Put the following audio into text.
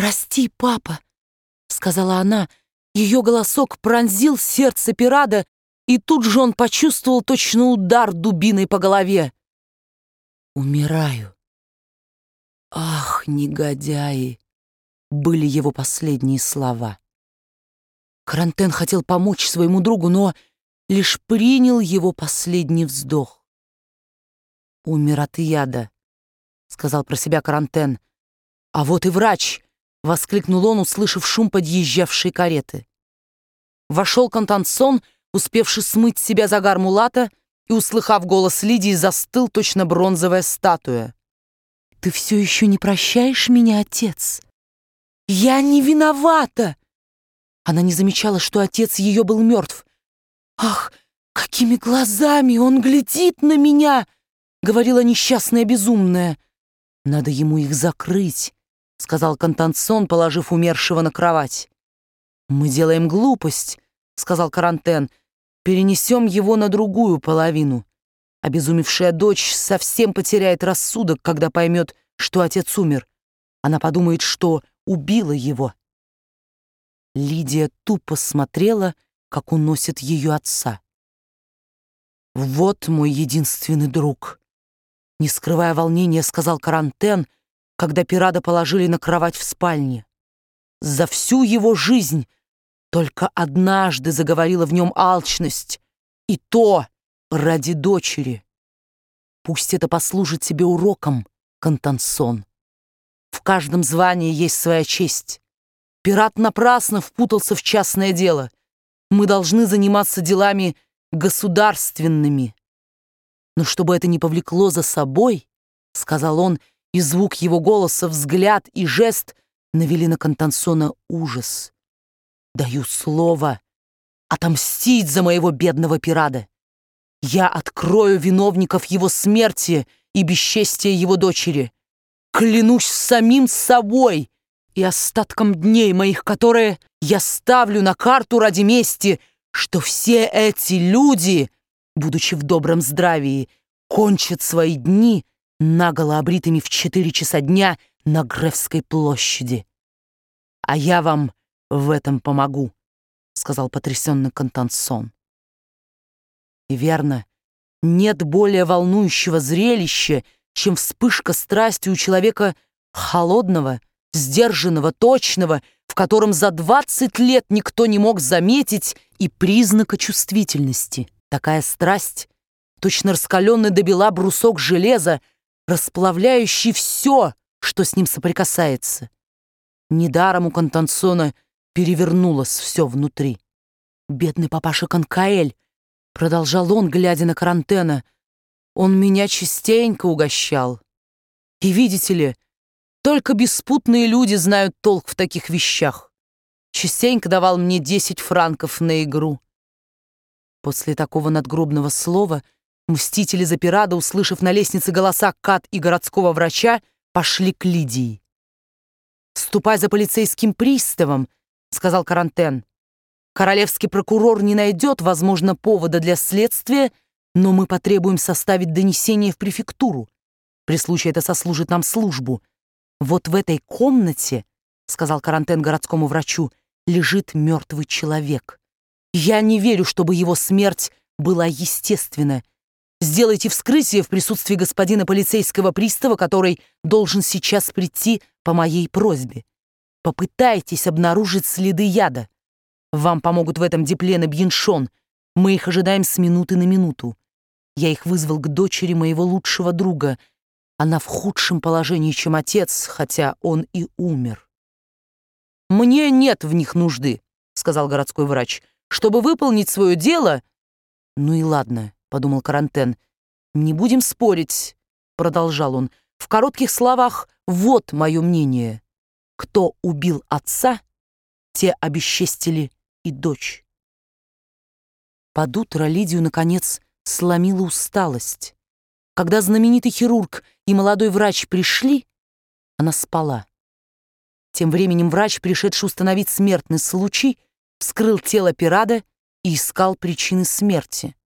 «Прости, папа», — сказала она. Ее голосок пронзил сердце пирата, и тут же он почувствовал точно удар дубиной по голове. «Умираю». «Ах, негодяи!» — были его последние слова. Карантен хотел помочь своему другу, но лишь принял его последний вздох. «Умер от яда», — сказал про себя Карантен. «А вот и врач!» — воскликнул он, услышав шум подъезжавшей кареты. Вошел Контансон, успевший смыть с себя загар мулата, и, услыхав голос Лидии, застыл точно бронзовая статуя. «Ты все еще не прощаешь меня, отец?» «Я не виновата!» Она не замечала, что отец ее был мертв. «Ах, какими глазами он глядит на меня!» — говорила несчастная безумная. «Надо ему их закрыть», — сказал Контансон, положив умершего на кровать. «Мы делаем глупость», — сказал Карантен. «Перенесем его на другую половину. Обезумевшая дочь совсем потеряет рассудок, когда поймет, что отец умер. Она подумает, что убила его». Лидия тупо смотрела, как уносит ее отца. «Вот мой единственный друг», — не скрывая волнения, сказал Карантен, когда пирата положили на кровать в спальне. За всю его жизнь только однажды заговорила в нем алчность, и то ради дочери. Пусть это послужит тебе уроком, Контансон. В каждом звании есть своя честь. Пират напрасно впутался в частное дело. Мы должны заниматься делами государственными. Но чтобы это не повлекло за собой, — сказал он, и звук его голоса, взгляд и жест навели на Контансона ужас. «Даю слово отомстить за моего бедного пирата. Я открою виновников его смерти и бесчестия его дочери. Клянусь самим собой и остатком дней моих, которые я ставлю на карту ради мести, что все эти люди, будучи в добром здравии, кончат свои дни наголо обритыми в 4 часа дня на Гревской площади. А я вам в этом помогу», — сказал потрясенный Контансон. И верно, нет более волнующего зрелища, чем вспышка страсти у человека холодного, сдержанного, точного, в котором за 20 лет никто не мог заметить и признака чувствительности. Такая страсть, точно раскаленный до бела брусок железа, расплавляющий все, что с ним соприкасается. Недаром у Контансона перевернулось все внутри. «Бедный папаша Конкаэль», — продолжал он, глядя на Карантена, — «он меня частенько угощал. И видите ли, только беспутные люди знают толк в таких вещах. Частенько давал мне 10 франков на игру». После такого надгробного слова мстители за пирата, услышав на лестнице голоса Кат и городского врача, пошли к Лидии. «Ступай за полицейским приставом», — сказал Карантен. «Королевский прокурор не найдет, возможно, повода для следствия, но мы потребуем составить донесение в префектуру. При случае это сослужит нам службу. Вот в этой комнате, — сказал Карантен городскому врачу, — лежит мертвый человек. Я не верю, чтобы его смерть была естественна. Сделайте вскрытие в присутствии господина полицейского пристава, который должен сейчас прийти по моей просьбе. Попытайтесь обнаружить следы яда. Вам помогут в этом Деплен и Бьеншон. Мы их ожидаем с минуты на минуту. Я их вызвал к дочери моего лучшего друга. Она в худшем положении, чем отец, хотя он и умер». «Мне нет в них нужды», — сказал городской врач. «Чтобы выполнить свое дело...» «Ну и ладно», — подумал Карантен. «Не будем спорить», — продолжал он. «В коротких словах вот мое мнение. Кто убил отца, те обесчестили и дочь». Под утро Лидию, наконец, сломила усталость. Когда знаменитый хирург и молодой врач пришли, она спала. Тем временем врач, пришедший установить смертный случай, вскрыл тело пирата и искал причины смерти.